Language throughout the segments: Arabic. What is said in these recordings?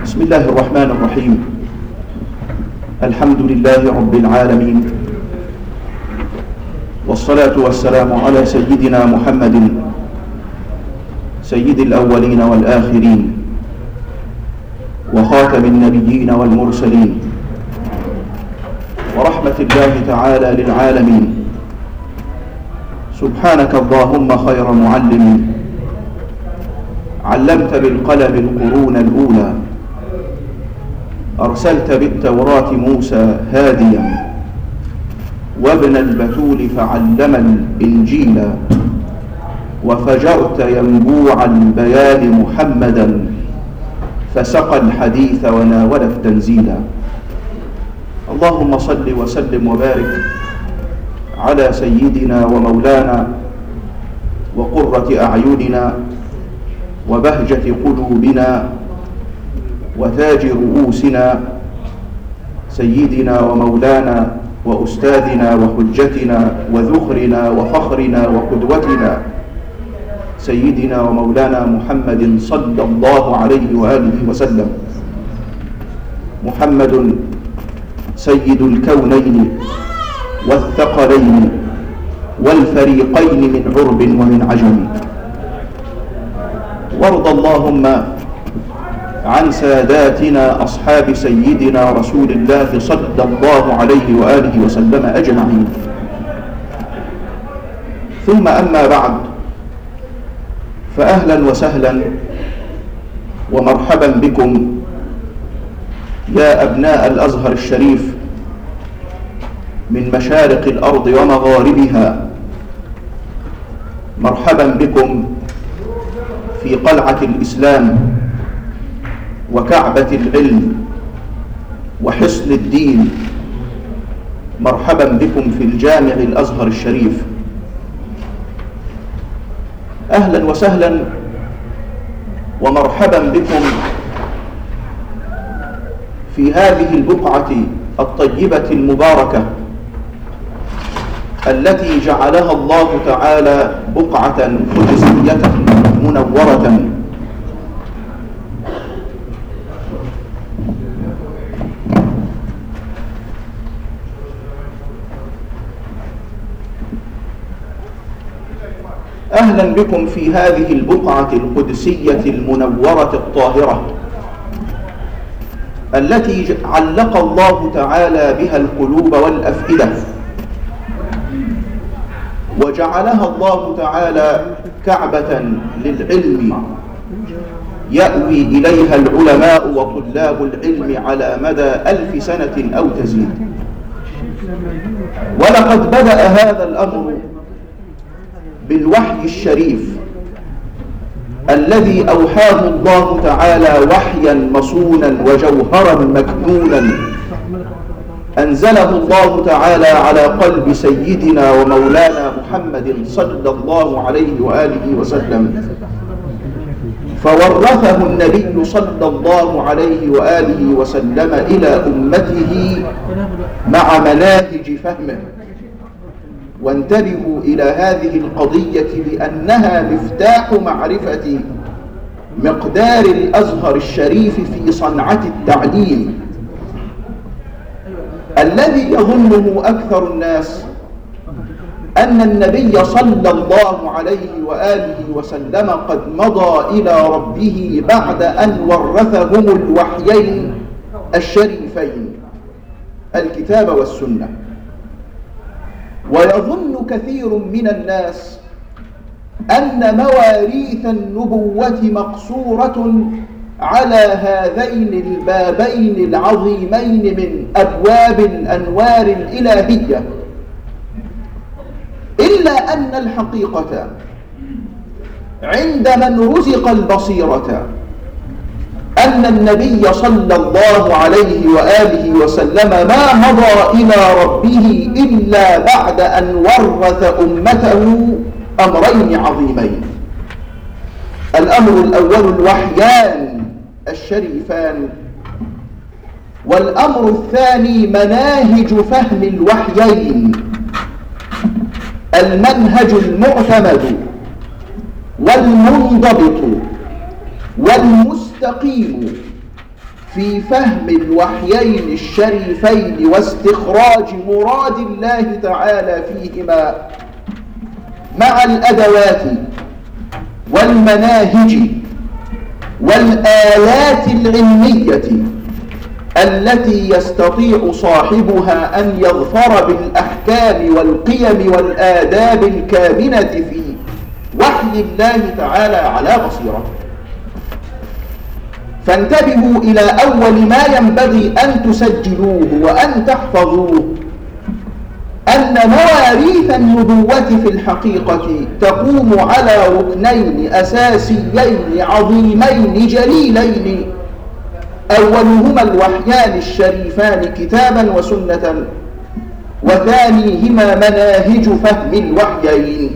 بسم الله الرحمن الرحيم. الحمد لله رب العالمين، والصلاة والسلام على سيدنا محمد سيد الأولين والآخرين وخاتم النبيين والمرسلين ورحمة الله تعالى للعالمين. سبحانك اللهم خير معلم، علمت بالقلم القرون الأولى، أرسلت بالتوراة موسى هاديا، وابن البتول فعلم الإنجيل، وفجرت ينبوع البيان محمدا، فسقى الحديث وناول التنزيل. اللهم صل وسلم وبارك على سيدنا ومولانا وقرة أعيننا وبهجة قلوبنا وتاج رؤوسنا، سيدنا ومولانا وأستاذنا وحجتنا وذخرنا وفخرنا وقدوتنا، سيدنا ومولانا محمد صلى الله عليه وآله وسلم. محمد سيد الكونين والثقلين والفريقين من عرب ومن عجم. وارض اللهم عن ساداتنا أصحاب سيدنا رسول الله صلى الله عليه وآله وسلم أجمعين. ثم أما بعد، فأهلا وسهلا ومرحبا بكم يا أبناء الأزهر الشريف من مشارق الأرض ومغاربها. مرحبا بكم في قلعة الإسلام وكعبة العلم وحصن الدين. مرحبا بكم في الجامع الأزهر الشريف. أهلا وسهلا ومرحبا بكم في هذه البقعة الطيبة المباركة التي جعلها الله تعالى بقعة قدسية منورة. أهلا بكم في هذه البقعة القدسية المنورة الطاهرة التي علق الله تعالى بها القلوب والأفئدة، وجعلها الله تعالى كعبة للعلم يأوي إليها العلماء وطلاب العلم على مدى 1000 سنة أو تزيد. ولقد بدأ هذا الأمر بالوحي الشريف الذي أوحاه الله تعالى وحيا مصونا وجوهرا مكنونا، أنزله الله تعالى على قلب سيدنا ومولانا محمد صلى الله عليه وآله وسلم، فورثه النبي صلى الله عليه وآله وسلم إلى أمته مع مناهج فهمه. وانتبهوا إلى هذه القضية لأنها مفتاح معرفة مقدار الأزهر الشريف في صنعة التعليم. الذي يظنه أكثر الناس أن النبي صلى الله عليه وآله وسلم قد مضى إلى ربه بعد أن ورثهم الوحيين الشريفين الكتاب والسنة. ويظن كثير من الناس أن مواريث النبوة مقصورة على هذين البابين العظيمين من أبواب الأنوار الإلهية، إلا أن الحقيقة عند من رزق البصيرة أن النبي صلى الله عليه وآله وسلم ما مضى إلى ربه إلا بعد أن ورث أمته أمرين عظيمين. الأمر الأول الوحيان الشريفان، والأمر الثاني مناهج فهم الوحيين، المنهج المعتمد والمنضبط والمستقيم في فهم الوحيين الشريفين واستخراج مراد الله تعالى فيهما، مع الأدوات والمناهج والآلات العلمية التي يستطيع صاحبها أن يظفر بالأحكام والقيم والآداب الكامنة في وحي الله تعالى على بصيرة. فانتبهوا إلى أول ما ينبغي أن تسجلوه وأن تحفظوه، أن مواريث النبوة في الحقيقة تقوم على ركنين أساسيين عظيمين جليلين، أولهما الوحيان الشريفان كتابا وسنة، وثانيهما مناهج فهم الوحيين.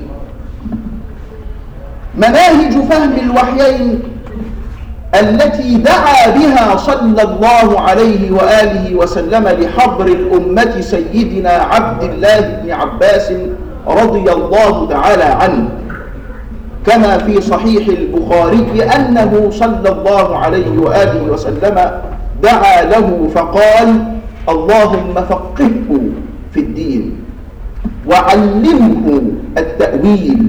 مناهج فهم الوحيين التي دعا بها صلى الله عليه وآله وسلم لحبر الأمة سيدنا عبد الله بن عباس رضي الله تعالى عنه، كما في صحيح البخاري أنه صلى الله عليه وآله وسلم دعا له فقال: اللهم فقهه في الدين وعلمه التأويل.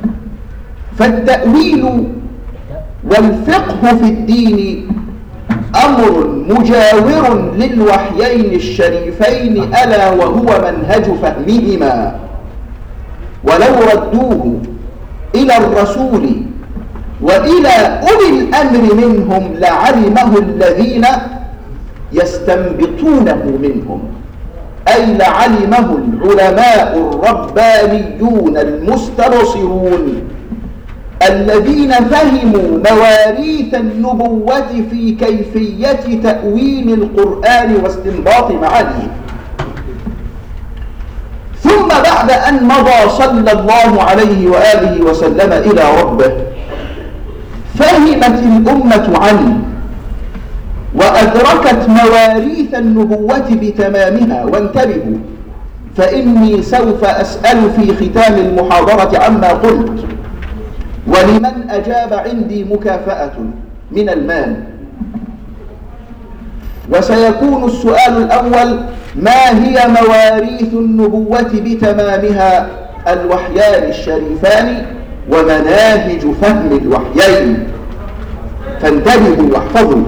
فالتأويل والفقه في الدين أمر مجاور للوحيين الشريفين، ألا وهو منهج فهمهما. ولو ردوه إلى الرسول وإلى أولي الأمر منهم لعلمه الذين يستنبطونه منهم، أي لعلمه العلماء الربانيون المستبصرون الذين فهموا مواريث النبوة في كيفية تأويل القرآن واستنباط معانيه. ثم بعد أن مضى صلى الله عليه وآله وسلم إلى ربه، فهمت الأمة عنه وأدركت مواريث النبوة بتمامها. وانتبهوا، فإني سوف أسأل في ختام المحاضرة عما قلت، ولمن أجاب عندي مكافأة من المال. وسيكون السؤال الأول: ما هي مواريث النبوة بتمامها؟ الوحيان الشريفان ومناهج فهم الوحيين. فانتبهوا واحفظوا.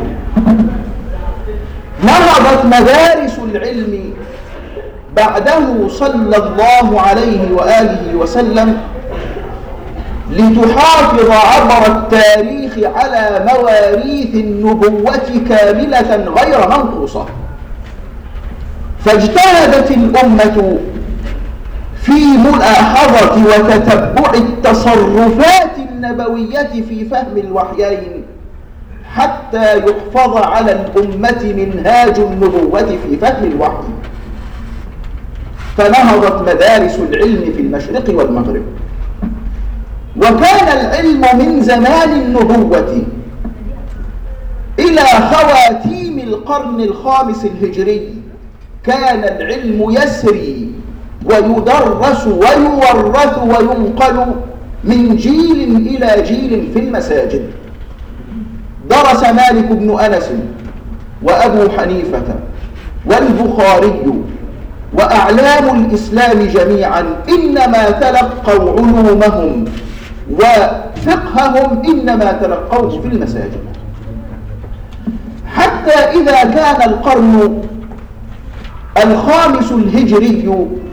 نهضت مدارس العلم بعده صلى الله عليه وآله وسلم لتحافظ عبر التاريخ على مواريث النبوة كاملة غير منقوصة. فاجتهدت الأمة في ملاحظة وتتبع التصرفات النبوية في فهم الوحيين حتى يحفظ على الأمة منهاج النبوة في فهم الوحي. فنهضت مدارس العلم في المشرق والمغرب. وكان العلم من زمان النبوة إلى خواتيم القرن الخامس الهجري كان العلم يسري ويدرس ويورث وينقل من جيل إلى جيل في المساجد. درس مالك بن أنس وأبو حنيفة والبخاري وأعلام الإسلام جميعا إنما تلقوا علومهم وفقههم إنما تلقوه في المساجد، حتى إذا كان القرن الخامس الهجري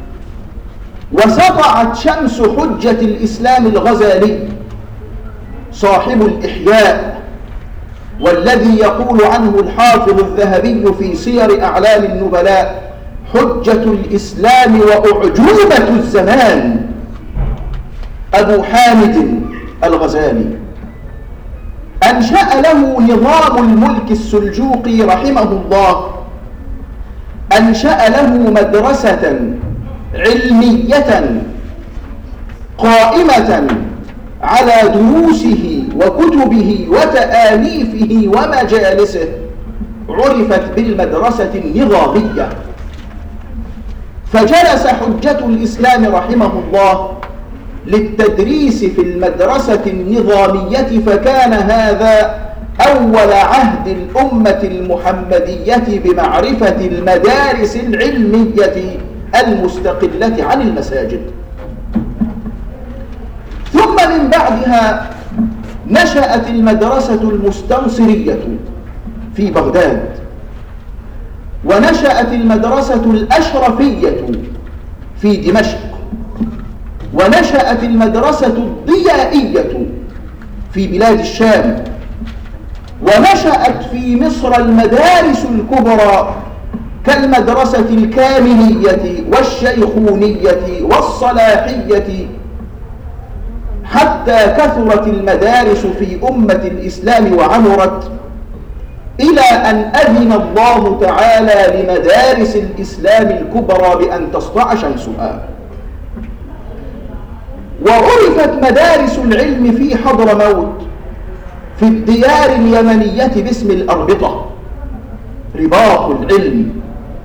وسطعت شمس حجة الإسلام الغزالي صاحب الإحياء، والذي يقول عنه الحافظ الذهبي في سير أعلام النبلاء: حجة الإسلام وأعجوبة الزمان، أبو حامد الغزالي. أنشأ له نظام الملك السلجوقي رحمه الله، أنشأ له مدرسة علمية قائمة على دروسه وكتبه وتآليفه ومجالسه، عرفت بالمدرسة النظامية. فجلس حجة الإسلام رحمه الله للتدريس في المدرسة النظامية، فكان هذا أول عهد الأمة المحمدية بمعرفة المدارس العلمية المستقلة عن المساجد. ثم من بعدها نشأت المدرسة المستنصرية في بغداد، ونشأت المدرسة الأشرفية في دمشق، ونشأت المدرسة الضيائية في بلاد الشام، ونشأت في مصر المدارس الكبرى كالمدرسة الكاملية والشيخونية والصلاحية، حتى كثرت المدارس في أمة الإسلام وعمرت، إلى أن أذن الله تعالى لمدارس الإسلام الكبرى بأن تسطع شمسها. وعرفت مدارس العلم في حضرموت في الديار اليمنية باسم الأربطة، رباط العلم.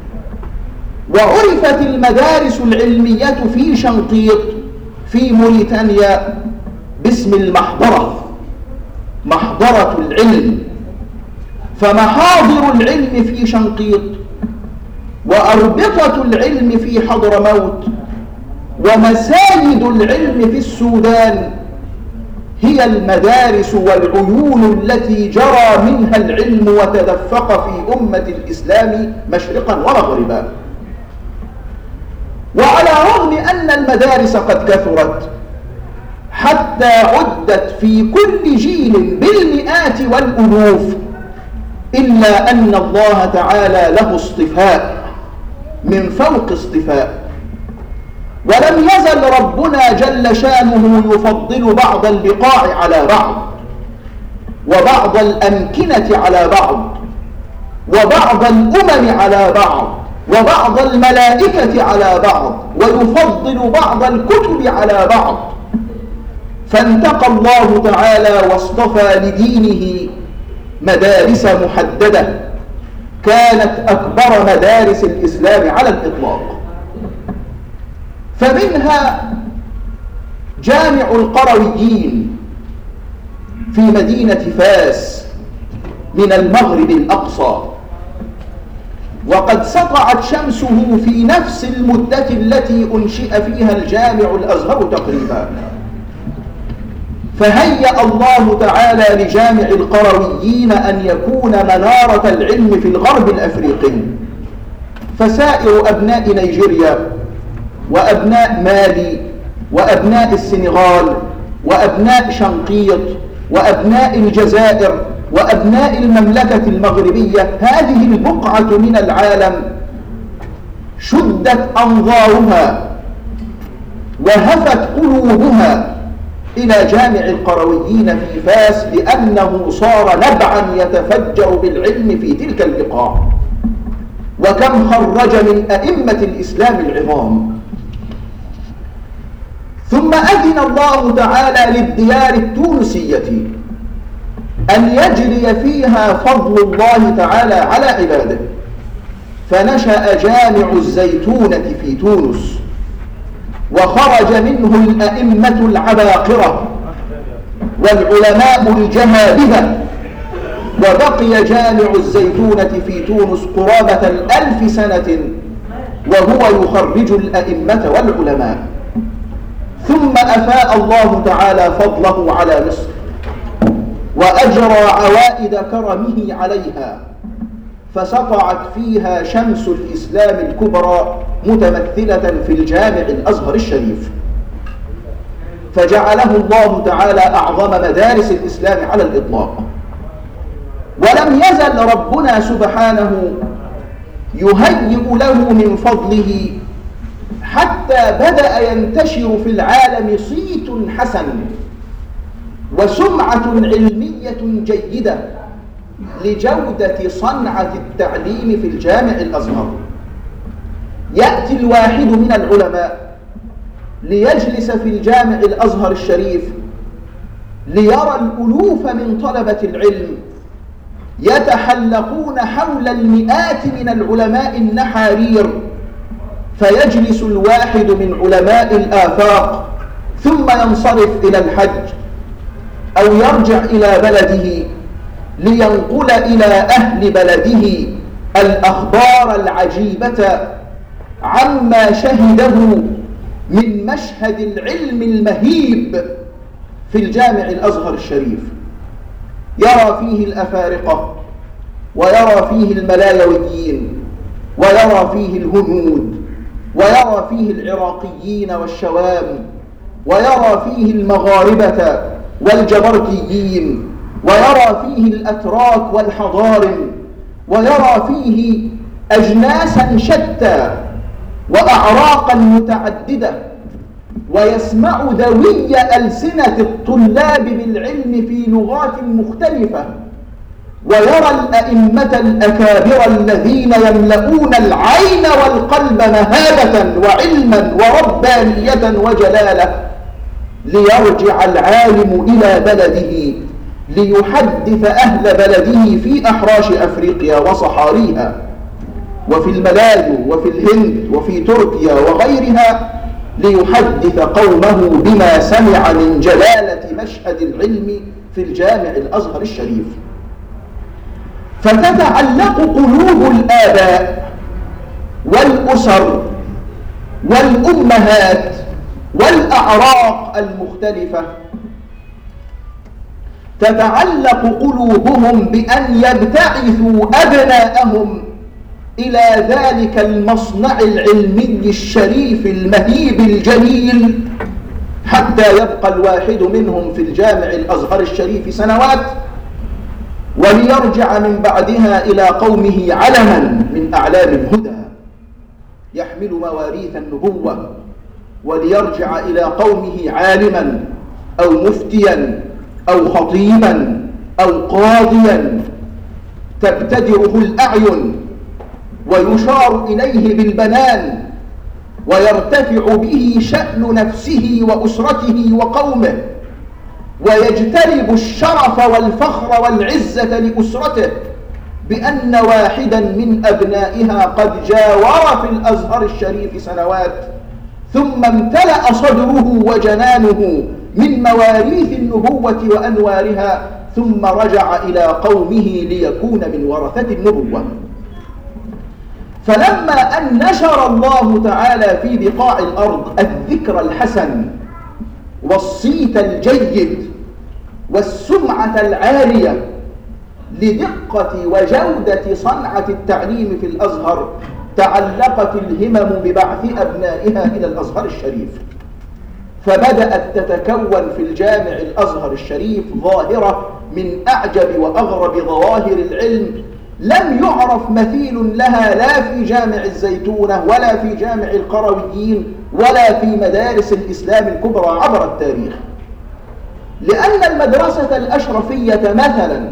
وعرفت المدارس العلمية في شنقيط في موريتانيا باسم المحضرة، محضرة العلم. فمحاضر العلم في شنقيط وأربطة العلم في حضرموت ومساجد العلم في السودان هي المدارس والعيون التي جرى منها العلم وتدفق في أمة الإسلام مشرقا ومغربا. وعلى رغم أن المدارس قد كثرت حتى عدت في كل جيل بالمئات والألوف، إلا أن الله تعالى له اصطفاء من فوق اصطفاء، ولم يزل ربنا جل شانه يفضل بعض البقاع على بعض، وبعض الأمكنة على بعض، وبعض الأمم على بعض، وبعض الملائكة على بعض، ويفضل بعض الكتب على بعض. فانتقى الله تعالى واصطفى لدينه مدارس محددة كانت أكبر مدارس الإسلام على الإطلاق. فمنها جامع القرويين في مدينة فاس من المغرب الأقصى، وقد سطعت شمسه في نفس المدة التي أنشئ فيها الجامع الأزهر تقريبا. فهيأ الله تعالى لجامع القرويين أن يكون منارة العلم في الغرب الأفريقي، فسائر أبناء نيجيريا وأبناء مالي وأبناء السنغال وأبناء شنقيط وأبناء الجزائر وأبناء المملكة المغربية، هذه البقعة من العالم شدت أنظارها وهفت قلوبها إلى جامع القرويين في فاس، لأنه صار نبعا يتفجر بالعلم في تلك البقاع. وكم خرج من أئمة الإسلام العظام. ثم أذن الله تعالى للديار التونسية أن يجري فيها فضل الله تعالى على عباده، فنشأ جامع الزيتونة في تونس، وخرج منه الأئمة العباقرة والعلماء الجهابذة، وبقي جامع الزيتونة في تونس قرابة 1000 سنة وهو يخرج الأئمة والعلماء. ثم أفاء الله تعالى فضله على مصر وأجرى عوائد كرمه عليها، فسطعت فيها شمس الإسلام الكبرى متمثلة في الجامع الأزهر الشريف، فجعله الله تعالى أعظم مدارس الإسلام على الإطلاق. ولم يزل ربنا سبحانه يهيئ له من فضله حتى بدأ ينتشر في العالم صيت حسن وسمعة علمية جيدة لجودة صنعة التعليم في الجامع الأزهر. يأتي الواحد من العلماء ليجلس في الجامع الأزهر الشريف ليرى الألوف من طلبة العلم يتحلقون حول المئات من العلماء النحارير، فيجلس الواحد من علماء الآفاق ثم ينصرف إلى الحج أو يرجع إلى بلده لينقل إلى أهل بلده الأخبار العجيبة عما شهده من مشهد العلم المهيب في الجامع الأزهر الشريف. يرى فيه الأفارقة، ويرى فيه الملايويين، ويرى فيه الهنود، ويرى فيه العراقيين والشوام، ويرى فيه المغاربة والجبرتيين، ويرى فيه الأتراك والحضارم، ويرى فيه أجناسا شتى وأعراقا متعددة، ويسمع دوي ألسنة الطلاب بالعلم في لغات مختلفة، ويرى الأئمة الأكابر الذين يملؤون العين والقلب مهابة وعلما وربانية وجلالة، ليرجع العالم إلى بلده ليحدث أهل بلده في أحراش أفريقيا وصحاريها، وفي الملايو وفي الهند وفي تركيا وغيرها، ليحدث قومه بما سمع من جلالة مشهد العلم في الجامع الأزهر الشريف. فتتعلق قلوب الآباء والأسر والأمهات والأعراق المختلفة، تتعلق قلوبهم بأن يبتعثوا أبناءهم إلى ذلك المصنع العلمي الشريف المهيب الجليل، حتى يبقى الواحد منهم في الجامع الأزهر الشريف سنوات، وليرجع من بعدها إلى قومه علما من أعلام الهدى يحمل مواريث النبوة، وليرجع إلى قومه عالما أو مفتيا أو خطيبا أو قاضيا تبتدره الأعين ويشار إليه بالبنان، ويرتفع به شأن نفسه وأسرته وقومه، ويجتلب الشرف والفخر والعزة لأسرته بأن واحدا من أبنائها قد جاور في الأزهر الشريف سنوات، ثم امتلأ صدره وجنانه من مواريث النبوة وأنوارها، ثم رجع إلى قومه ليكون من ورثة النبوة. فلما أن نشر الله تعالى في بقاع الأرض الذكر الحسن والصيت الجيد والسمعة العالية لدقة وجودة صنعة التعليم في الأزهر، تعلقت الهمم ببعث أبنائها إلى الأزهر الشريف، فبدأت تتكون في الجامع الأزهر الشريف ظاهرة من أعجب وأغرب ظواهر العلم لم يعرف مثيل لها لا في جامع الزيتونة ولا في جامع القرويين ولا في مدارس الإسلام الكبرى عبر التاريخ. لأن المدرسة الأشرفية مثلا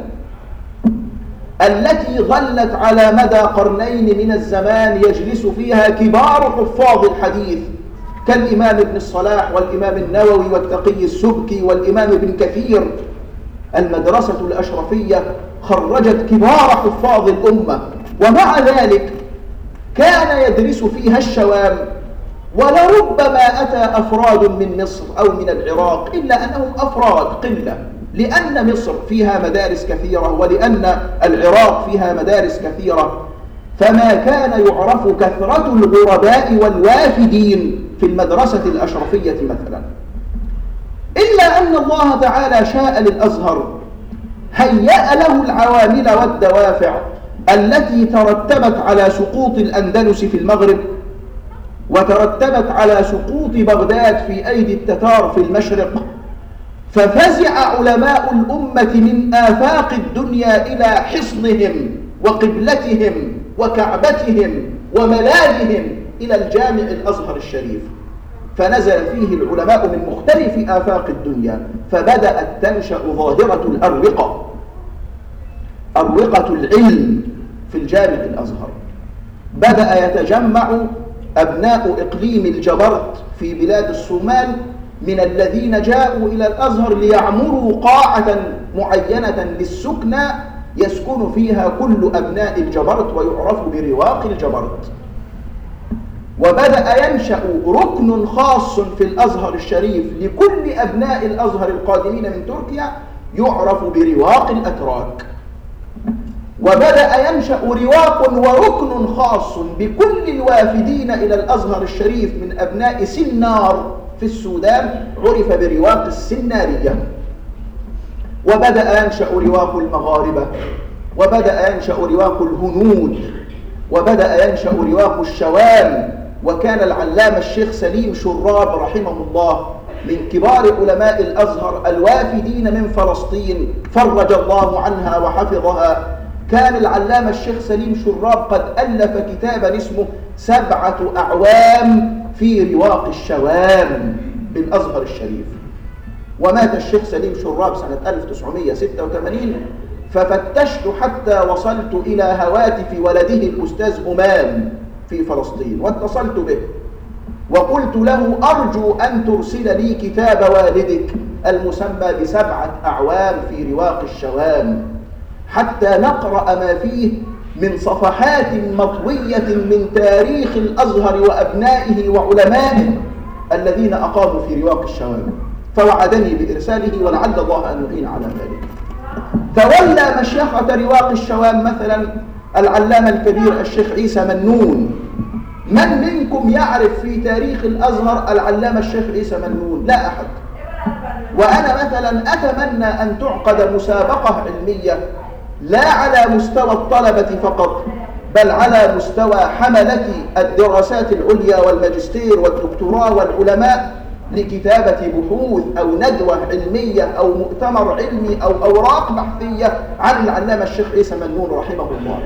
التي ظلت على مدى قرنين من الزمان يجلس فيها كبار حفاظ الحديث كالإمام ابن الصلاح والإمام النووي والتقي السبكي والإمام ابن كثير، المدرسة الأشرفية خرجت كبار حفاظ الأمة، ومع ذلك كان يدرس فيها الشوام، ولربما أتى أفراد من مصر أو من العراق، إلا أنهم أفراد قلة، لأن مصر فيها مدارس كثيرة ولأن العراق فيها مدارس كثيرة، فما كان يعرف كثرة الغرباء والوافدين في المدرسة الأشرفية مثلا. إلا أن الله تعالى شاء للأزهر هيأ له العوامل والدوافع التي ترتبت على سقوط الأندلس في المغرب، وترتبت على سقوط بغداد في أيدي التتار في المشرق، ففزع علماء الأمة من آفاق الدنيا إلى حصنهم وقبلتهم وكعبتهم وملاذهم إلى الجامع الأزهر الشريف، فنزل فيه العلماء من مختلف آفاق الدنيا، فبدأت تنشأ ظاهرة الأروقة، أروقة العلم في الجامع الأزهر. بدأ يتجمع أبناء إقليم الجبرت في بلاد الصومال من الذين جاءوا إلى الأزهر ليعمروا قاعة معينة للسكنى يسكن فيها كل أبناء الجبرت ويعرف برواق الجبرت. وبدأ ينشأ ركن خاص في الأزهر الشريف لكل أبناء الأزهر القادمين من تركيا يعرف برواق الأتراك، وبدأ ينشأ رواق وركن خاص بكل الوافدين إلى الأزهر الشريف من أبناء سنار في السودان، عرف برواق السنارية. وبدأ ينشأ رواق المغاربة، وبدأ ينشأ رواق الهنود، وبدأ ينشأ رواق الشوام. وكان العلامة الشيخ سليم شراب رحمه الله من كبار علماء الأزهر الوافدين من فلسطين، فرج الله عنها وحفظها. كان العلامة الشيخ سليم شراب قد ألف كتابا اسمه 7 أعوام في رواق الشوام بالأزهر الشريف. ومات الشيخ سليم شراب سنة 1986، ففتشت حتى وصلت إلى هواتف ولده الأستاذ همام في فلسطين، واتصلت به وقلت له: أرجو أن ترسل لي كتاب والدك المسمى ب7 أعوام في رواق الشوام، حتى نقرأ ما فيه من صفحات مطوية من تاريخ الأزهر وأبنائه وعلمائه الذين أقاموا في رواق الشوام. فوعدني بإرساله، ولعل الله أن يعين على ذلك. تولى مشيخة رواق الشوام مثلا العلامة الكبير الشيخ عيسى منون. من منكم يعرف في تاريخ الأزهر العلامة الشيخ عيسى منون؟ لا أحد. وأنا مثلا أتمنى أن تعقد مسابقة علمية لا على مستوى الطلبة فقط، بل على مستوى حملة الدراسات العليا والماجستير والدكتوراه والعلماء، لكتابة بحوث أو ندوة علمية أو مؤتمر علمي أو أوراق بحثية عن العلامة الشيخ عيسى منون رحمه الله.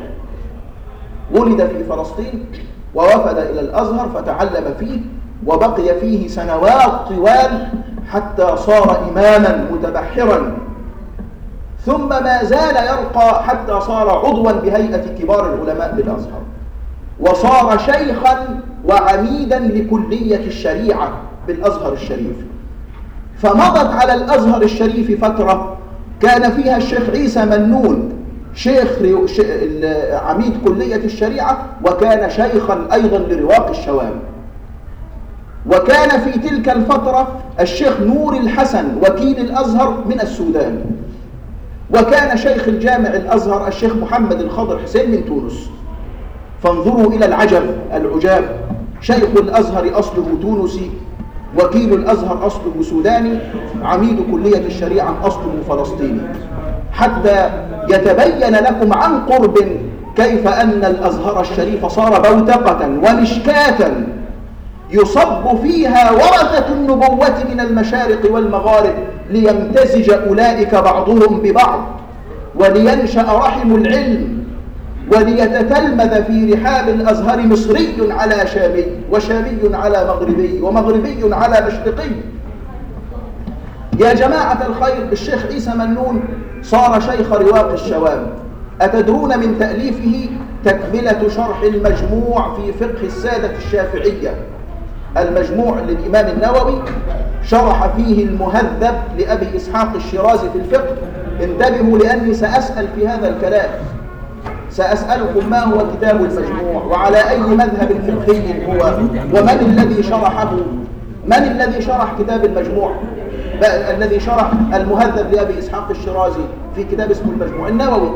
ولد في فلسطين ووفد إلى الأزهر فتعلم فيه، وبقي فيه سنوات طوال حتى صار إماما متبحرا، ثم ما زال يرقى حتى صار عضوا بهيئة كبار العلماء بالأزهر، وصار شيخا وعميدا لكلية الشريعة بالأزهر الشريف. فمضت على الأزهر الشريف فترة كان فيها الشيخ عيسى منون عميد كلية الشريعة، وكان شيخا أيضا لرواق الشوام. وكان في تلك الفترة الشيخ نور الحسن وكيل الأزهر من السودان، وكان شيخ الجامع الأزهر الشيخ محمد الخضر حسين من تونس. فانظروا إلى العجاب، شيخ الأزهر أصله تونسي، وكيل الأزهر أصله سوداني، عميد كلية الشريعة أصله فلسطيني، حتى يتبين لكم عن قرب كيف أن الأزهر الشريف صار بوتقة ومشكاة يصب فيها ورثة النبوة من المشارق والمغارب، ليمتزج أولئك بعضهم ببعض، ولينشأ رحم العلم، وليتتلمذ في رحاب الأزهر مصري على شامي، وشامي على مغربي، ومغربي على مشرقي. يا جماعة الخير، الشيخ عيسى منون صار شيخ رواق الشوام. أتدرون من تأليفه تكملة شرح المجموع في فقه السادة الشافعية؟ المجموع للإمام النووي شرح فيه المهذب لأبي إسحاق الشيرازي في الفقه. انتبهوا لأني سأسأل في هذا الكلام، سأسألكم ما هو كتاب المجموع، وعلى أي مذهب فقهي هو، ومن الذي شرحه؟ من الذي شرح كتاب المجموع؟ الذي شرح المهذب لأبي إسحاق الشيرازي في كتاب اسمه المجموع النووي.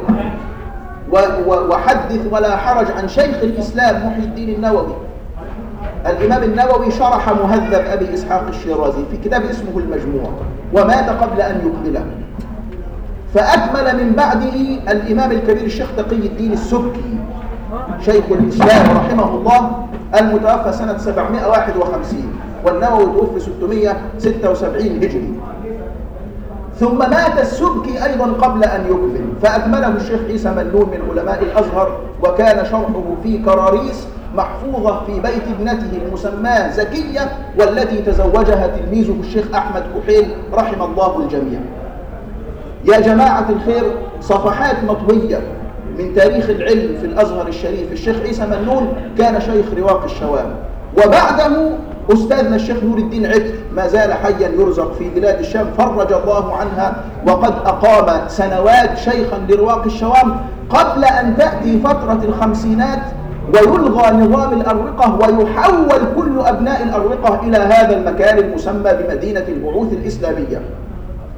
وحدث ولا حرج عن شيخ الإسلام محي الدين النووي. الإمام النووي شرح مهذب أبي إسحاق الشيرازي في كتاب اسمه المجموع، ومات قبل أن يكمله. فأكمل من بعده الإمام الكبير الشيخ تقي الدين السبكي شيخ الإسلام رحمه الله، المتوفى سنة 751، والنووي توفي 676 هجري. ثم مات السبكي أيضا قبل أن يكمل، فأكمله الشيخ عيسى منون من علماء الأزهر، وكان شرحه في كراريس محفوظة في بيت ابنته المسماة زكية، والتي تزوجها تلميذه الشيخ أحمد كحيل رحم الله الجميع. يا جماعة الخير، صفحات مطوية من تاريخ العلم في الأزهر الشريف. الشيخ عيسى منون كان شيخ رواق الشوام، وبعده أستاذنا الشيخ نور الدين عتر ما زال حيا يرزق في بلاد الشام، فرج الله عنها، وقد أقام سنوات شيخا لرواق الشوام قبل أن تأتي فترة الخمسينات ويلغى نظام الأروقة، ويحول كل أبناء الأروقة إلى هذا المكان المسمى بمدينة البعوث الإسلامية.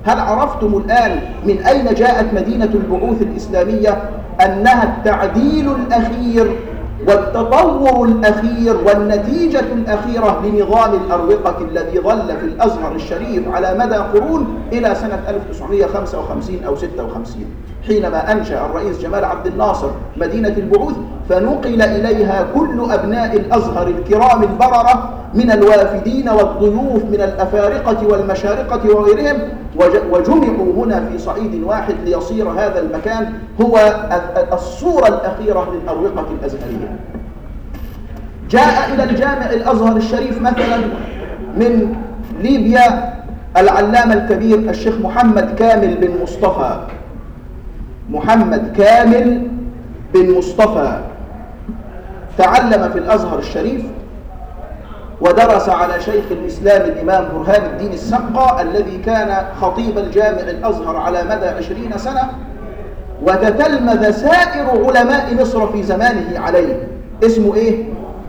هل عرفتم الآن من أين جاءت مدينة البعوث الإسلامية؟ أنها التعديل الأخير والتطور الأخير والنتيجة الأخيرة لنظام الأروقة الذي ظل في الأزهر الشريف على مدى قرون إلى سنة 1955 أو 56، حينما أنشأ الرئيس جمال عبد الناصر مدينة البعوث، فنقل إليها كل أبناء الأزهر الكرام البررة من الوافدين والضيوف من الأفارقة والمشارقة وغيرهم، وجمعوا هنا في صعيد واحد ليصير هذا المكان هو الصورة الأخيرة للأروقة الأزهرية. جاء إلى الجامع الأزهر الشريف مثلا من ليبيا العلامة الكبير الشيخ محمد كامل بن مصطفى، محمد كامل بن مصطفى تعلم في الأزهر الشريف ودرس على شيخ الإسلام الإمام برهان الدين السقا الذي كان خطيب الجامع الأزهر على مدى 20 سنة، وتتلمذ سائر علماء مصر في زمانه عليه. اسمه إيه؟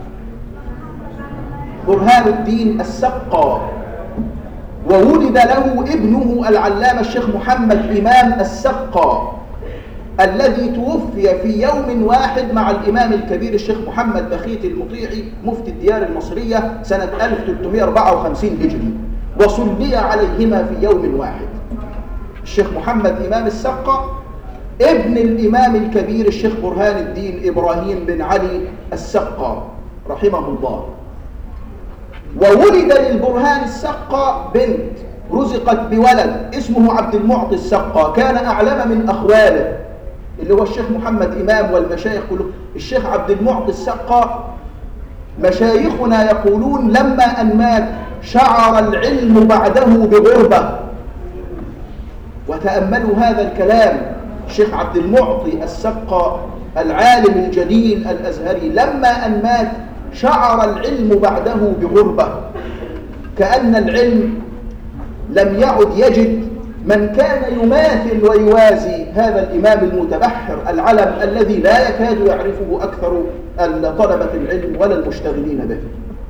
برهان الدين السقا. وولد له ابنه العلامة الشيخ محمد إمام السقا الذي توفي في يوم واحد مع الإمام الكبير الشيخ محمد بخيت المطيعي مفتي الديار المصرية سنة 1354 هجري، وصلي عليهما في يوم واحد. الشيخ محمد إمام السقا ابن الإمام الكبير الشيخ برهان الدين إبراهيم بن علي السقا رحمه الله. وولد للبرهان السقا بنت رزقت بولد اسمه عبد المعطي السقا، كان أعلم من أخواله اللي هو الشيخ محمد إمام والمشايخ كلهم. الشيخ عبد المعطي السقا مشايخنا يقولون لما أن مات شعر العلم بعده بغربة. وتأملوا هذا الكلام، الشيخ عبد المعطي السقا العالم الجليل الأزهري لما أن مات شعر العلم بعده بغربة، كأن العلم لم يعد يجد من كان يماثل ويوازي هذا الإمام المتبحر العلم الذي لا يكاد يعرفه أكثر طلبة العلم ولا المشتغلين به.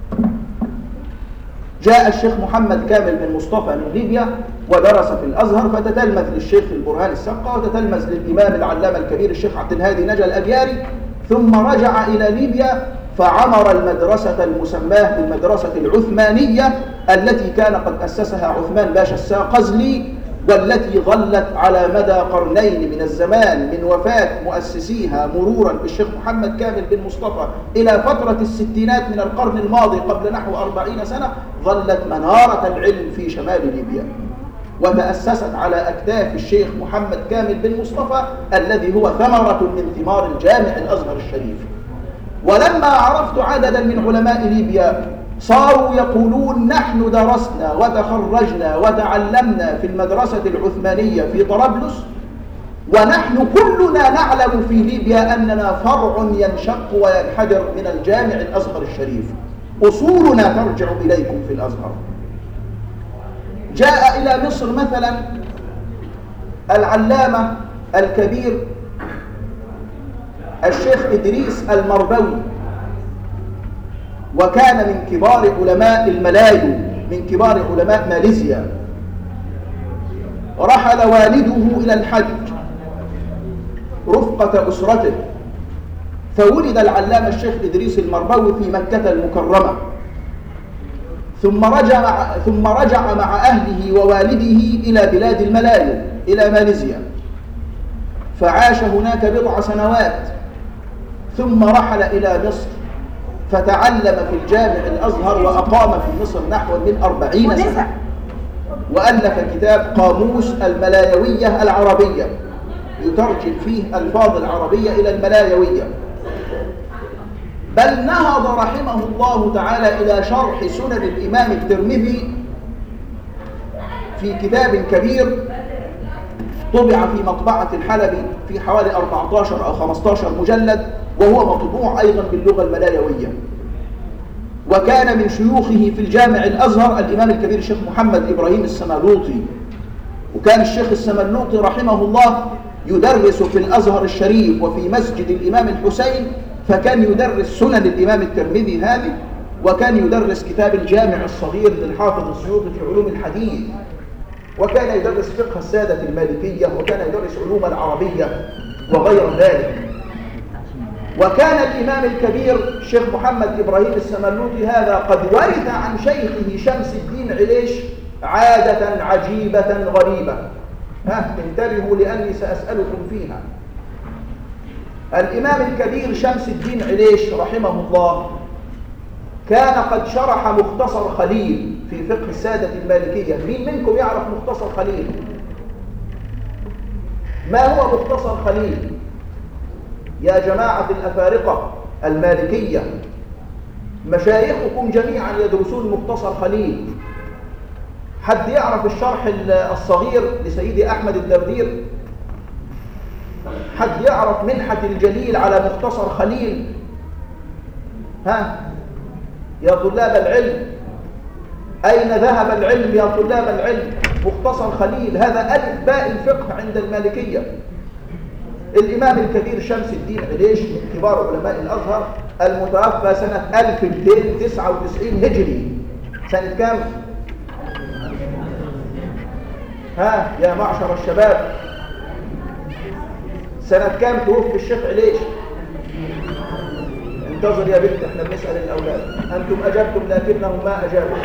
جاء الشيخ محمد كامل بن مصطفى من ليبيا ودرس في الأزهر، فتتلمذ للشيخ البرهان السقا وتتلمذ للإمام العلامة الكبير الشيخ عبد الهادي نجا الأبياري، ثم رجع إلى ليبيا فعمر المدرسة المسماة بالمدرسة العثمانية التي كان قد أسسها عثمان باشا الساقزلي، والتي ظلت على مدى قرنين من الزمان من وفاة مؤسسيها مرورا بالشيخ محمد كامل بن مصطفى إلى فترة الستينات من القرن الماضي قبل نحو 40 سنة، ظلت منارة العلم في شمال ليبيا، وتأسست على أكتاف الشيخ محمد كامل بن مصطفى الذي هو ثمرة من ثمار الجامع الأزهر الشريف. ولما عرفت عددا من علماء ليبيا صاروا يقولون نحن درسنا وتخرجنا وتعلمنا في المدرسة العثمانية في طرابلس، ونحن كلنا نعلم في ليبيا أننا فرع ينشق وينحدر من الجامع الأزهر الشريف، أصولنا ترجع إليكم في الأزهر. جاء إلى مصر مثلا العلامة الكبير الشيخ إدريس المربوي، وكان من كبار علماء الملايو، من كبار علماء ماليزيا. رحل والده إلى الحج رفقة أسرته، فولد العلامة الشيخ إدريس المربوي في مكة المكرمة، ثم رجع مع أهله ووالده إلى بلاد الملايو إلى ماليزيا، فعاش هناك بضع سنوات، ثم رحل إلى مصر فتعلم في الجامع الأزهر وأقام في مصر نحو من 40 سنة، وألف كتاب قاموس الملايوية العربية يترجم فيه ألفاظ العربية إلى الملايوية. بل نهض رحمه الله تعالى إلى شرح سنن الإمام الترمذي في كتاب كبير طبع في مطبعة الحلبي في حوالي 14 أو 15 مجلد، وهو مطبوع أيضا باللغة الملايوية. وكان من شيوخه في الجامع الأزهر الإمام الكبير الشيخ محمد إبراهيم السمالوطي، وكان الشيخ السمالوطي رحمه الله يدرس في الأزهر الشريف وفي مسجد الإمام الحسين، فكان يدرس سنن الإمام الترمذي هذه، وكان يدرس كتاب الجامع الصغير للحافظ السيوطي في علوم الحديث، وكان يدرس فقه السادة المالكية، وكان يدرس علوم العربية وغير ذلك. وكان الإمام الكبير الشيخ محمد إبراهيم السملوطي هذا قد ورث عن شيخه شمس الدين عليش عادة عجيبة غريبة، انتبهوا لأني سأسألكم فيها. الإمام الكبير شمس الدين عليش رحمه الله كان قد شرح مختصر خليل في فقه السادة المالكية. مين منكم يعرف مختصر خليل؟ ما هو مختصر خليل يا جماعة الأفارقة المالكية؟ مشايخكم جميعا يدرسون مختصر خليل. حد يعرف الشرح الصغير لسيدي أحمد الدردير؟ حد يعرف منحة الجليل على مختصر خليل؟ يا طلاب العلم، أين ذهب العلم يا طلاب العلم؟ مختصر خليل هذا ألف باء الفقه عند المالكية. الإمام الكبير شمس الدين عليش من كبار علماء الأزهر، المتوفى سنة 1299 هجري. سنة كام؟ يا معشر الشباب، سنة كام توفي الشيخ عليش؟ انتظر يا بنت، احنا بنسأل الأولاد. أنتم أجبتم لكنهم ما أجابوا.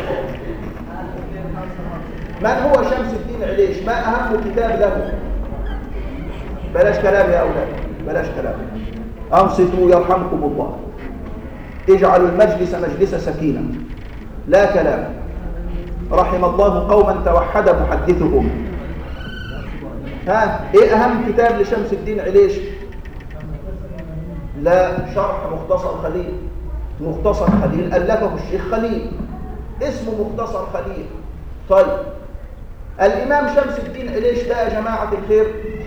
من هو شمس الدين عليش؟ ما أهم كتاب له؟ بلاش كلام يا أولاد، بلاش كلام. أنصتوا يرحمكم الله. اجعلوا المجلس مجلس سكينة، لا كلام. رحم الله قوما توحد محدثهم. ايه أهم كتاب لشمس الدين عليش؟ لا، شرح مختصر خليل. مختصر خليل ألفه الشيخ خليل، اسمه مختصر خليل. طيب الإمام شمس الدين عليش ده يا جماعة الخير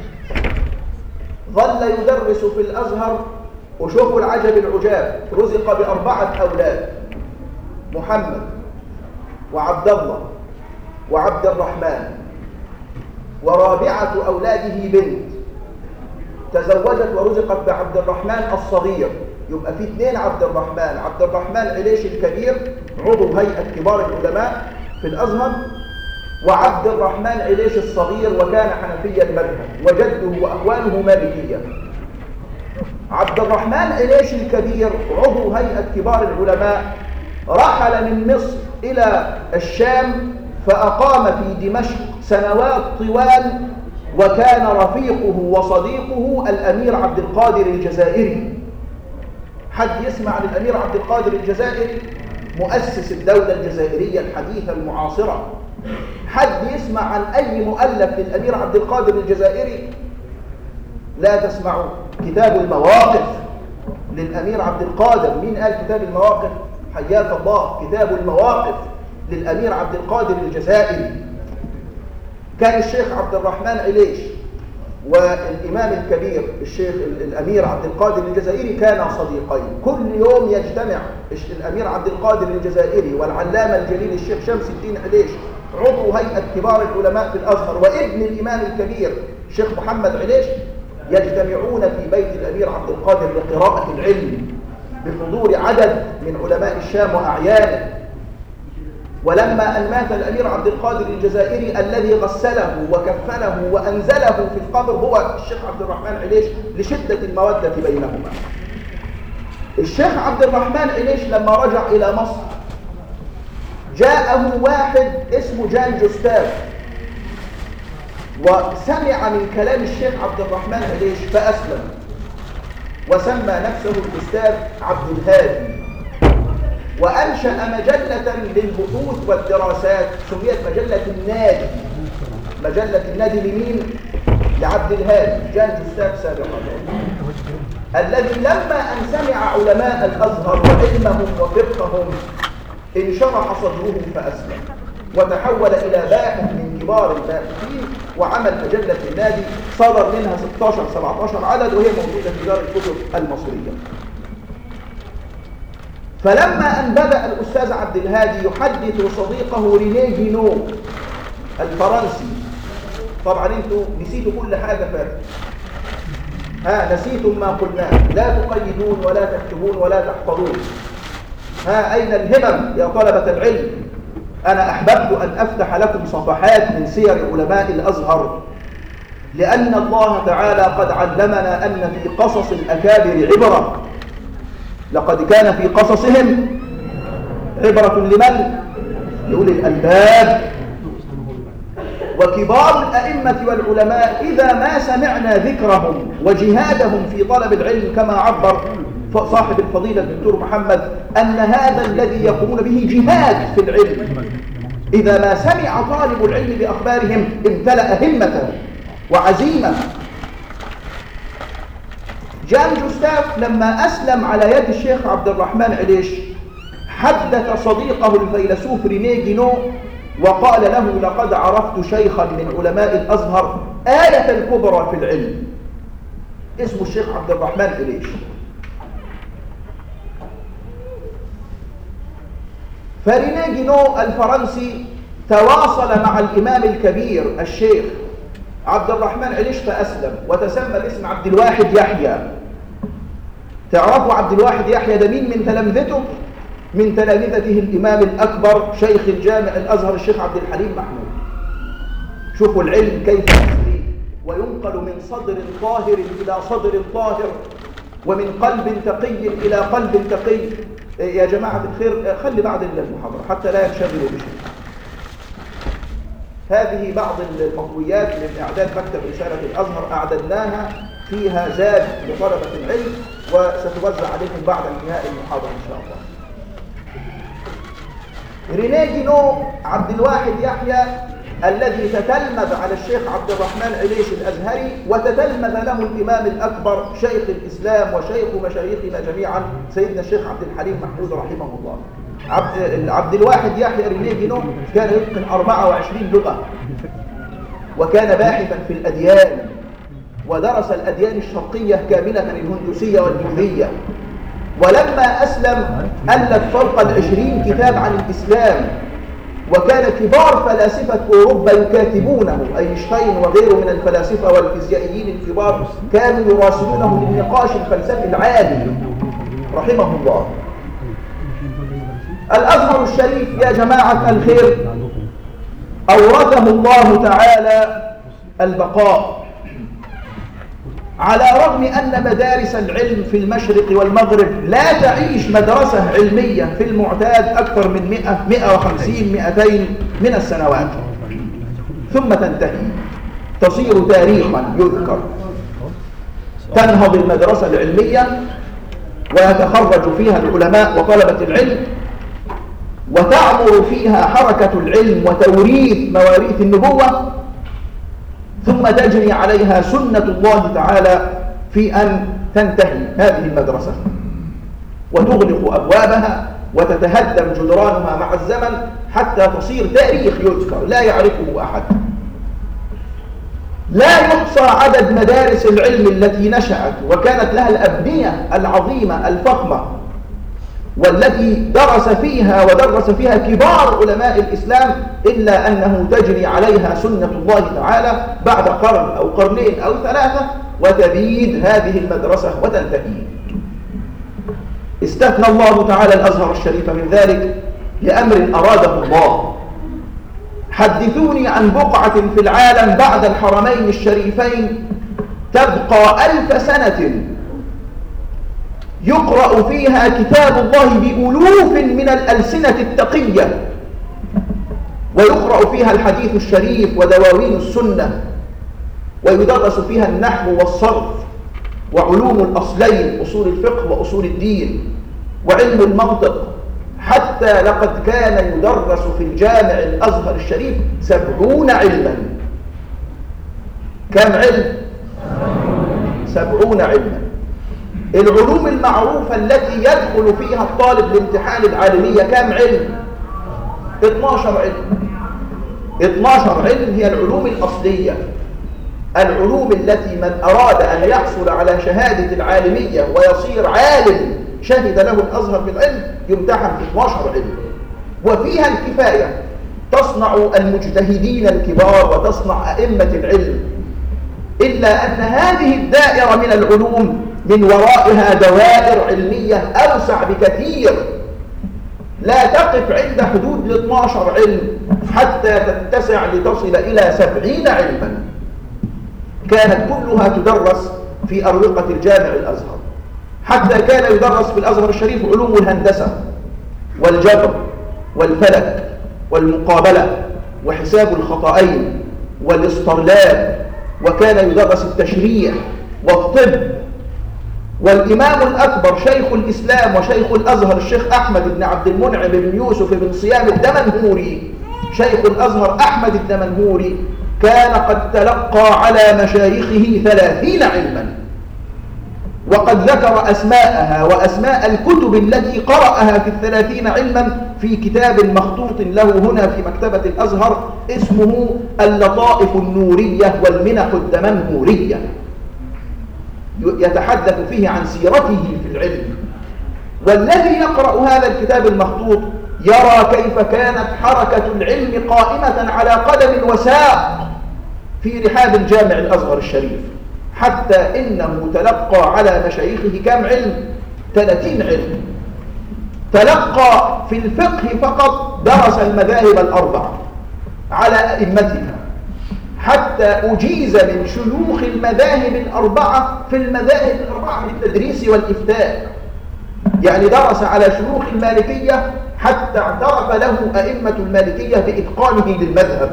ظل يدرس في الأزهر، وشوفوا العجب العجاب، رزق ب4 أولاد: محمد وعبد الله وعبد الرحمن، ورابعة أولاده بنت تزوجت ورزقت بعبد الرحمن الصغير. يبقى في 2 عبد الرحمن: عبد الرحمن عليش الكبير عضو هيئة كبار العلماء في الأزهر، وعبد الرحمن عليش الصغير وكان حنفي المذهب، وجده وأخوانه مالكية. عبد الرحمن عليش الكبير عضو هيئة كبار العلماء رحل من مصر إلى الشام، فأقام في دمشق سنوات طوال، وكان رفيقه وصديقه الأمير عبد القادر الجزائري. حد يسمع عن الأمير عبد القادر الجزائري؟ مؤسس الدولة الجزائرية الحديثة المعاصرة. حد يسمع عن أي مؤلف للأمير عبد القادر الجزائري؟ لا تسمعوا. كتاب المواقف للأمير عبد القادر. مين قال كتاب المواقف؟ حياك الله. كتاب المواقف للأمير عبد القادر الجزائري. كان الشيخ عبد الرحمن عليش والإمام الكبير الشيخ الأمير عبد القادر الجزائري كانا صديقين. كل يوم يجتمع الأمير عبد القادر الجزائري والعلامة الجليل الشيخ شمس الدين عليش عضو هيئة كبار العلماء في الأزهر وابن الإمام الكبير الشيخ محمد عليش، يجتمعون في بيت الأمير عبد القادر لقراءة العلم بحضور عدد من علماء الشام وأعيانه. ولما أن مات الأمير عبد القادر الجزائري الذي غسله وكفنه وأنزله في القبر هو الشيخ عبد الرحمن عليش لشدة المودة بينهما. الشيخ عبد الرحمن عليش لما رجع إلى مصر جاءه واحد اسمه جان جوستاف، وسمع من كلام الشيخ عبد الرحمن عليش فأسلم، وسمى نفسه الأستاذ عبد الهادي، وأنشأ مجلة للبحوث والدراسات سميت مجلة النادي. مجلة النادي لمين؟ لعبد الهادي جان جوستاف سابقا، الذي لما أن سمع علماء الأزهر وعلمهم وفقههم انشرح صدره فأسلم، وتحول إلى باحث من كبار الباحثين، وعمل مجلة النادي صدر منها 16-17 عدد، وهي موجودة في دار الكتب المصرية. فلما أن بدأ الأستاذ عبد الهادي يحدث صديقه رينيه جينو الفرنسي، طبعا انتوا نسيتوا كل حاجة فاتت، نسيتم ما قلناه، لا تقيدون ولا تكتبون ولا تحفظون. أين الهمم يا طلبة العلم؟ أنا أحببت أن أفتح لكم صفحات من سير علماء الأزهر، لأن الله تعالى قد علمنا أن في قصص الأكابر عبرة. لقد كان في قصصهم عبرة لمن؟ لأولي الألباب. وكبار الأئمة والعلماء إذا ما سمعنا ذكرهم وجهادهم في طلب العلم، كما عبر صاحب الفضيلة الدكتور محمد أن هذا الذي يقومون به جهاد في العلم، إذا ما سمع طالب العلم بأخبارهم امتلأ همة وعزيمة. جان جوستاف لما أسلم على يد الشيخ عبد الرحمن عليش حدث صديقه الفيلسوف رينيه جينو وقال له: لقد عرفت شيخا من علماء الأزهر آية الكبرى في العلم، اسمه الشيخ عبد الرحمن عليش. فرينيه جينو الفرنسي تواصل مع الإمام الكبير الشيخ عبد الرحمن عليش فأسلم، وتسمى باسم عبد الواحد يحيى. تعرفوا عبد الواحد يحيى ده مين من تلامذته؟ من تلامذته الإمام الأكبر شيخ الجامع الأزهر الشيخ عبد الحليم محمود. شوفوا العلم كيف يسري وينقل من صدر طاهر إلى صدر طاهر، ومن قلب تقي إلى قلب تقي. يا جماعة الخير خلي بعد المحاضرة حتى لا ينشغلوا بشيء. هذه بعض المطويات من إعداد مكتب رسالة الأزهر أعددناها، فيها زاد لطلبة العلم، وستوزع عليكم بعد انتهاء المحاضرة إن شاء الله. رينيه جينو عبد الواحد يحيى الذي تتلمذ على الشيخ عبد الرحمن عليش الأزهري، وتتلمذ له الإمام الأكبر شيخ الإسلام وشيخ مشايخنا جميعا سيدنا الشيخ عبد الحليم محمود رحمه الله. عبد الواحد يحيى رينيه جينو كان يتقن 24 لغة، وكان باحثا في الأديان، ودرس الأديان الشرقية كاملة الهندوسية والبوذية. ولما أسلم ألف فوق 20 كتاب عن الإسلام، وكان كبار فلاسفة أوروبا يكاتبونه، أينشتاين وغيره من الفلاسفة والفيزيائيين الكبار كانوا يراسلونه للنقاش الفلسفي العالي رحمه الله. الأزهر الشريف يا جماعة الخير أورثه الله تعالى البقاء، على رغم أن مدارس العلم في المشرق والمغرب لا تعيش مدرسة علمية في المعتاد أكثر من 100 150 200 من السنوات، ثم تنتهي، تصير تاريخا يذكر. تنهض المدرسة العلمية ويتخرج فيها العلماء وطلبة العلم، وتعمر فيها حركة العلم وتوريث مواريث النبوة، ثم تجري عليها سنة الله تعالى في أن تنتهي هذه المدرسة وتغلق أبوابها وتتهدم جدرانها مع الزمن حتى تصير تاريخ يذكر لا يعرفه أحد. لا يحصى عدد مدارس العلم التي نشأت وكانت لها الأبنية العظيمة الفخمة، والتي درس فيها كبار علماء الإسلام، إلا أنه تجري عليها سنة الله تعالى بعد قرن أو قرنين أو 3 وتبيد هذه المدرسة وتنتهي. استثنى الله تعالى الأزهر الشريف من ذلك لأمر أراده الله. حدثوني عن بقعة في العالم بعد الحرمين الشريفين تبقى 1000 سنة يقرأ فيها كتاب الله بألوف من الألسنة التقية، ويقرأ فيها الحديث الشريف ودواوين السنة، ويدرس فيها النحو والصرف وعلوم الأصلين، أصول الفقه وأصول الدين وعلم المنطق، حتى لقد كان يدرس في الجامع الأزهر الشريف 70 علما. كم علم؟ 70 علما. العلوم المعروفة التي يدخل فيها الطالب لامتحان العالمية كم علم؟ 12 علم. 12 علم هي العلوم الأصلية، العلوم التي من أراد أن يحصل على شهادة العالمية ويصير عالم شهد له الأزهر بالعلم يمتحن في 12 علم، وفيها الكفاية تصنع المجتهدين الكبار وتصنع أئمة العلم. إلا أن هذه الدائرة من العلوم من ورائها دوائر علمية أوسع بكثير، لا تقف عند حدود ال 12 علم حتى تتسع لتصل إلى 70 علما، كانت كلها تدرس في أروقة الجامع الأزهر، حتى كان يدرس في الأزهر الشريف علوم الهندسة والجبر والفلك والمقابلة وحساب الخطأين والاصطرلاب، وكان يدرس التشريح والطب. والإمام الأكبر شيخ الإسلام وشيخ الأزهر الشيخ أحمد بن عبد المنعم بن يوسف بن صيام الدمنهوري، شيخ الأزهر أحمد الدمنهوري، كان قد تلقى على مشايخه 30 علما، وقد ذكر أسماءها وأسماء الكتب التي قرأها في 30 علما في كتاب مخطوط له هنا في مكتبة الأزهر اسمه اللطائف النورية والمنح الدمنهورية، يتحدث فيه عن سيرته في العلم. والذي يقرأ هذا الكتاب المخطوط يرى كيف كانت حركة العلم قائمة على قدم وساق في رحاب الجامع الأزهر الشريف، حتى إنه تلقى على مشايخه كم علم؟ 30 علم. تلقى في الفقه فقط، درس المذاهب الأربعة على أئمتها، حتى أجيز من شيوخ المذاهب الأربعة في المذاهب الأربعة للتدريس والإفتاء. يعني درس على شيوخ المالكية حتى اعترف له أئمة المالكية بإتقانه للمذهب،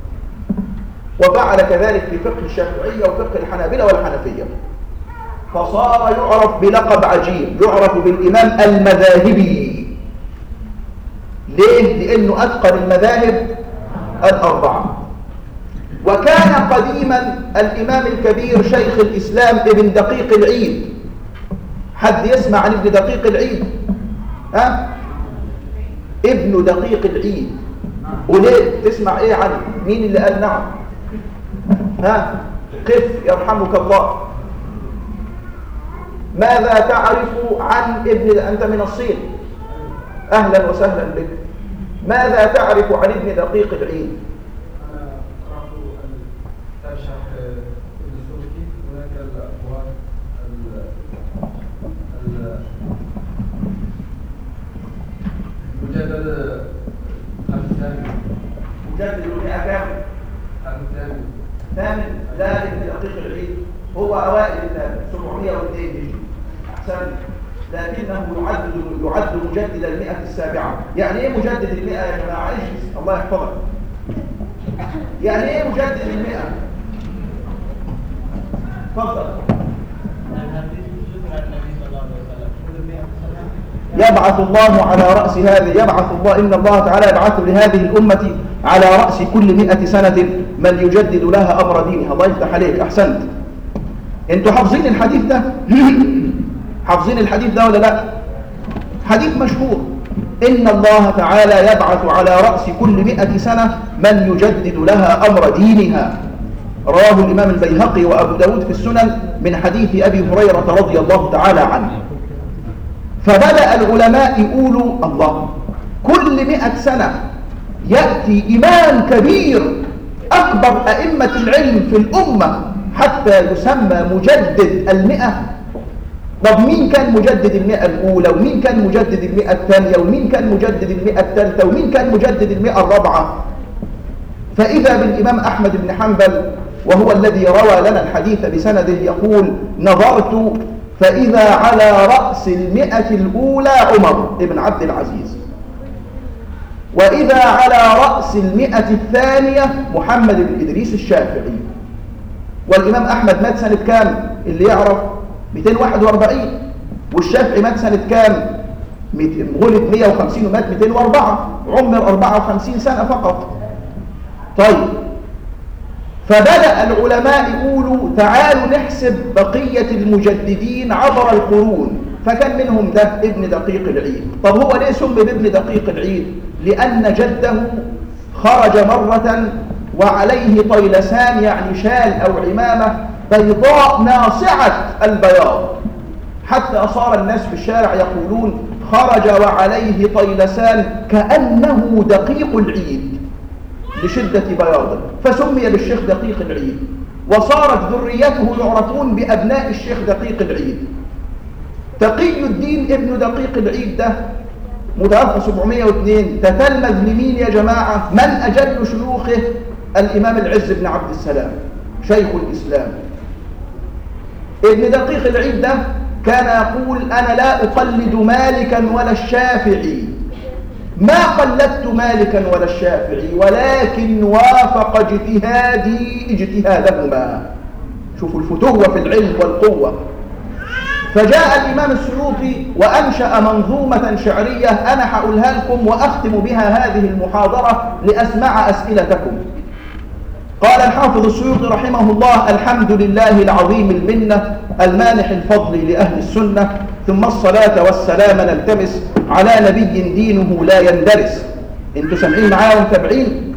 وفعل كذلك في فقه الشافعية وفقه الحنابلة والحنفية، فصار يعرف بلقب عجيب، يعرف بالإمام المذاهبي. ليه؟ لأنه أتقن المذاهب الأربعة. وكان قديما الإمام الكبير شيخ الإسلام ابن دقيق العيد. حد يسمع عن ابن دقيق العيد؟ ها؟ ابن دقيق العيد. وليه تسمع ايه عنه؟ مين اللي قال نعم؟ ها؟ قف يرحمك الله. ماذا تعرف عن أنت من الصين، أهلا وسهلا بك. ماذا تعرف عن ابن دقيق العيد؟ مجدد المئة كام؟ الثامن. لا، ابن دقيق العيد هو أوائل الثامن 702 هجري. أحسن. لكنه يعد مجدد المئة السابعة. يعني ايه مجدد المئة يا جماعة؟ اجلس الله يحفظك. يعني ايه مجدد المئة؟ تفضل. يبعث الله على رأس هذه، إن الله تعالى يبعث لهذه الأمة على رأس كل 100 سنة من يجدد لها أمر دينها. الله يفتح عليك، أحسنت. أنتوا حافظين الحديث ده؟ حافظين الحديث ده ولا لا؟ حديث مشهور، إن الله تعالى يبعث على رأس كل 100 سنة من يجدد لها أمر دينها. رواه الإمام البيهقي وأبو داود في السنن من حديث أبي هريرة رضي الله تعالى عنه. فبدأ العلماء يقولوا الله، كل 100 سنة يأتي إمام كبير أكبر أئمة العلم في الأمة حتى يسمى مجدد المئة. طب مين كان مجدد المئة الأولى، ومين كان مجدد المئة الثانية، ومين كان مجدد المئة الثالثة، ومين كان مجدد المئة الرابعة؟ فإذا بالإمام أحمد بن حنبل وهو الذي روى لنا الحديث بسنده يقول: نظرت فإذا على رأس 100 الأولى عمر بن عبد العزيز، وإذا على رأس 100 الثانية محمد بن إدريس الشافعي. والإمام أحمد مات سنة كام؟ اللي يعرف 241. والشافعي مات سنة كام؟ ولد 150 ومات 204، عمر 54 سنة فقط. طيب، فبدأ العلماء يقولوا تعالوا نحسب بقية المجددين عبر القرون، فكان منهم ده ابن دقيق العيد. طب هو ليه سمي بابن دقيق العيد؟ لأن جده خرج مرة وعليه طيلسان، يعني شال أو عمامة بيضاء ناصعة البياض، حتى صار الناس في الشارع يقولون خرج وعليه طيلسان كأنه دقيق العيد لشدة بياضه، فسمي بالشيخ دقيق العيد. وصارت ذريته يعرفون بأبناء الشيخ دقيق العيد. تقي الدين ابن دقيق العيد ده متوفى 702. تتلمذ لمين يا جماعة؟ من أجل شيوخه؟ الإمام العز بن عبد السلام شيخ الإسلام. ابن دقيق العيد ده كان يقول: أنا لا أقلد مالكا ولا الشافعي، ما قلدت مالكا ولا الشافعي، ولكن وافق اجتهادي اجتهادهما. شوفوا الفتوة في العلم والقوة. فجاء الإمام السيوطي وأنشأ منظومة شعرية أنا هقولها لكم وأختم بها هذه المحاضرة لأسمع أسئلتكم. قال الحافظ السيوطي رحمه الله: الحمد لله العظيم المنة المانح الفضل لأهل السنة، ثم الصلاة والسلام نلتمس على نبي دينه لا يندرس. انتوا سامعين معايا ومتابعين؟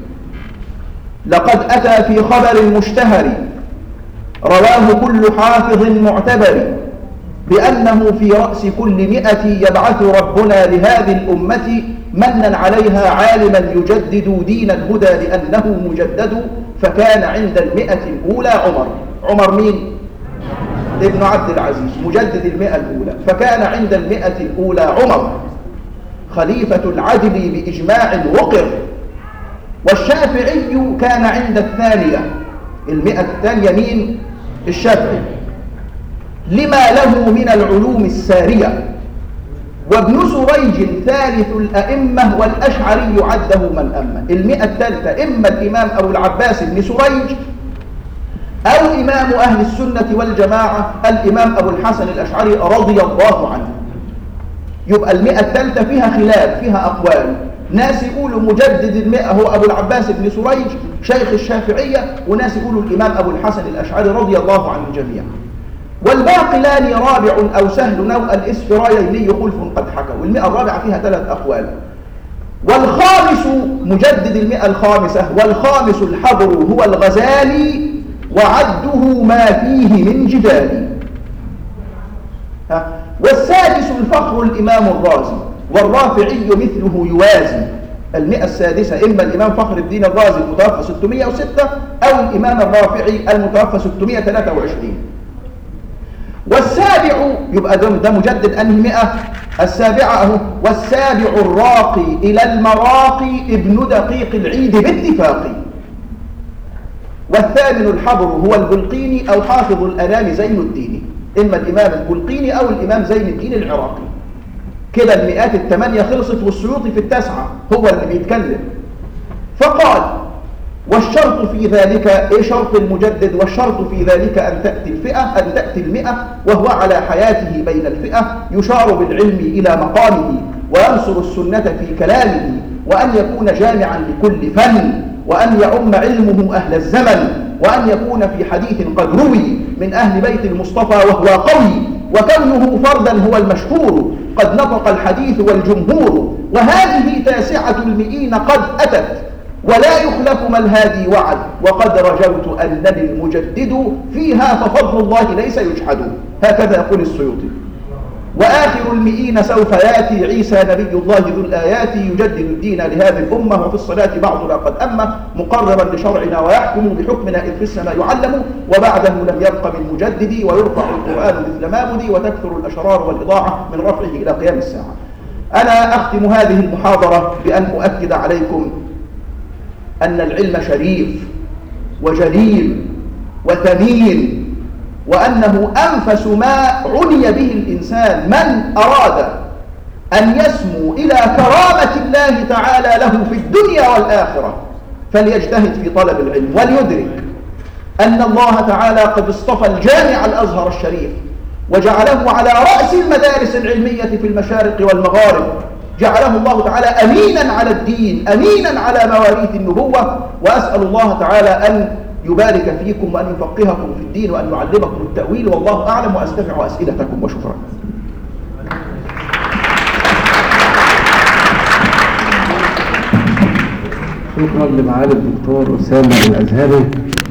لقد أتى في خبر مشتهر رواه كل حافظ معتبر بأنه في رأس كل 100 يبعث ربنا لهذه الأمة منا عليها عالما يجدد دين الهدى لأنه مجدد. فكان عند 100 الأولى عمر مين؟ ابن عبد العزيز مجدد 100 الأولى. فكان عند 100 الأولى عمر خليفة العدل بإجماع وقر. والشافعي كان عند الثانية 100 الثانية مين؟ الشافعي، لما له من العلوم السارية. وابن سريج ثالث الأئمة والأشعري عده من أمة. 100 الثالثة إما الإمام أبو العباس بن سريج أو إمام أهل السنة والجماعة الإمام أبو الحسن الأشعري رضي الله عنه. يبقى 100 الثالثة فيها خلاف، فيها أقوال. ناس يقولوا مجدد 100 هو أبو العباس بن سريج شيخ الشافعية، وناس يقولوا الإمام أبو الحسن الأشعري رضي الله عنه جميعا. والباقلان رابع أو سهل أو الإسفرايني خلف قد حكوا. 100 الرابعة فيها 3 أقوال. والخامس مجدد 100 الخامسة، والخامس الحبر هو الغزالي وعده ما فيه من جدال. والسادس الفخر الإمام الرازي، والرافعي مثله يوازي. 100 السادسة إما الإمام فخر الدين الرازي المتوفى 606 أو الإمام الرافعي المتوفى 623. والسابع يبقى ده مجدد أنهي 100 السابعة أهو. والسابع الراقي إلى المراقي ابن دقيق العيد باتفاق. والثامن الحبر هو البلقيني أو حافظ الأنام زين الدين، إما الإمام البلقيني أو الإمام زين الدين العراقي. كده 100 الثمانية خلصت، والسيوطي في 9 هو اللي بيتكلم. فقال: والشرط في ذلك ايه شرط المجدد؟ والشرط في ذلك أن تأتي 100 وهو على حياته بين الفئة، يشار بالعلم إلى مقامه وينصر السنة في كلامه، وأن يكون جامعا لكل فن، وأن يعم علمه أهل الزمن، وأن يكون في حديث قد روي من أهل بيت المصطفى وهو قوي، وكونه فردا هو المشهور قد نطق الحديث والجمهور. وهذه 9 المئين قد أتت ولا يخلف ما الهادي وعد، وقد رجوت أنني المجدد فيها ففضل الله ليس يجحد. هكذا يقول السيوطي. وآخر 100 سوف يأتي عيسى نبي الله ذو الآيات يجدد الدين لهذه الأمة، وفي الصلاة بعضنا قد أمة مقررا لشرعنا ويحكم بحكمنا إذ في السماء يعلم، وبعده لم يبق من مجدد، ويرفع القرآن مثل ما بدي، وتكثر الأشرار والإضاعة من رفعه إلى قيام الساعة. أنا أختم هذه المحاضرة بأن أؤكد عليكم أن العلم شريف وجليل وثمين، وأنه أنفس ما عني به الإنسان. من أراد أن يسمو إلى كرامة الله تعالى له في الدنيا والآخرة فليجتهد في طلب العلم، وليدرك أن الله تعالى قد اصطفى الجامع الأزهر الشريف وجعله على رأس المدارس العلمية في المشارق والمغارب. جعله الله تعالى أمينا على الدين، أمينا على مواريث النبوة. وأسأل الله تعالى أن يبارك فيكم وأن يفقهكم في الدين وأن يعلمكم التأويل، والله أعلم. وأستمع أسئلتكم وشكرا. شكرا لمعالي الدكتور أسامة الأزهري.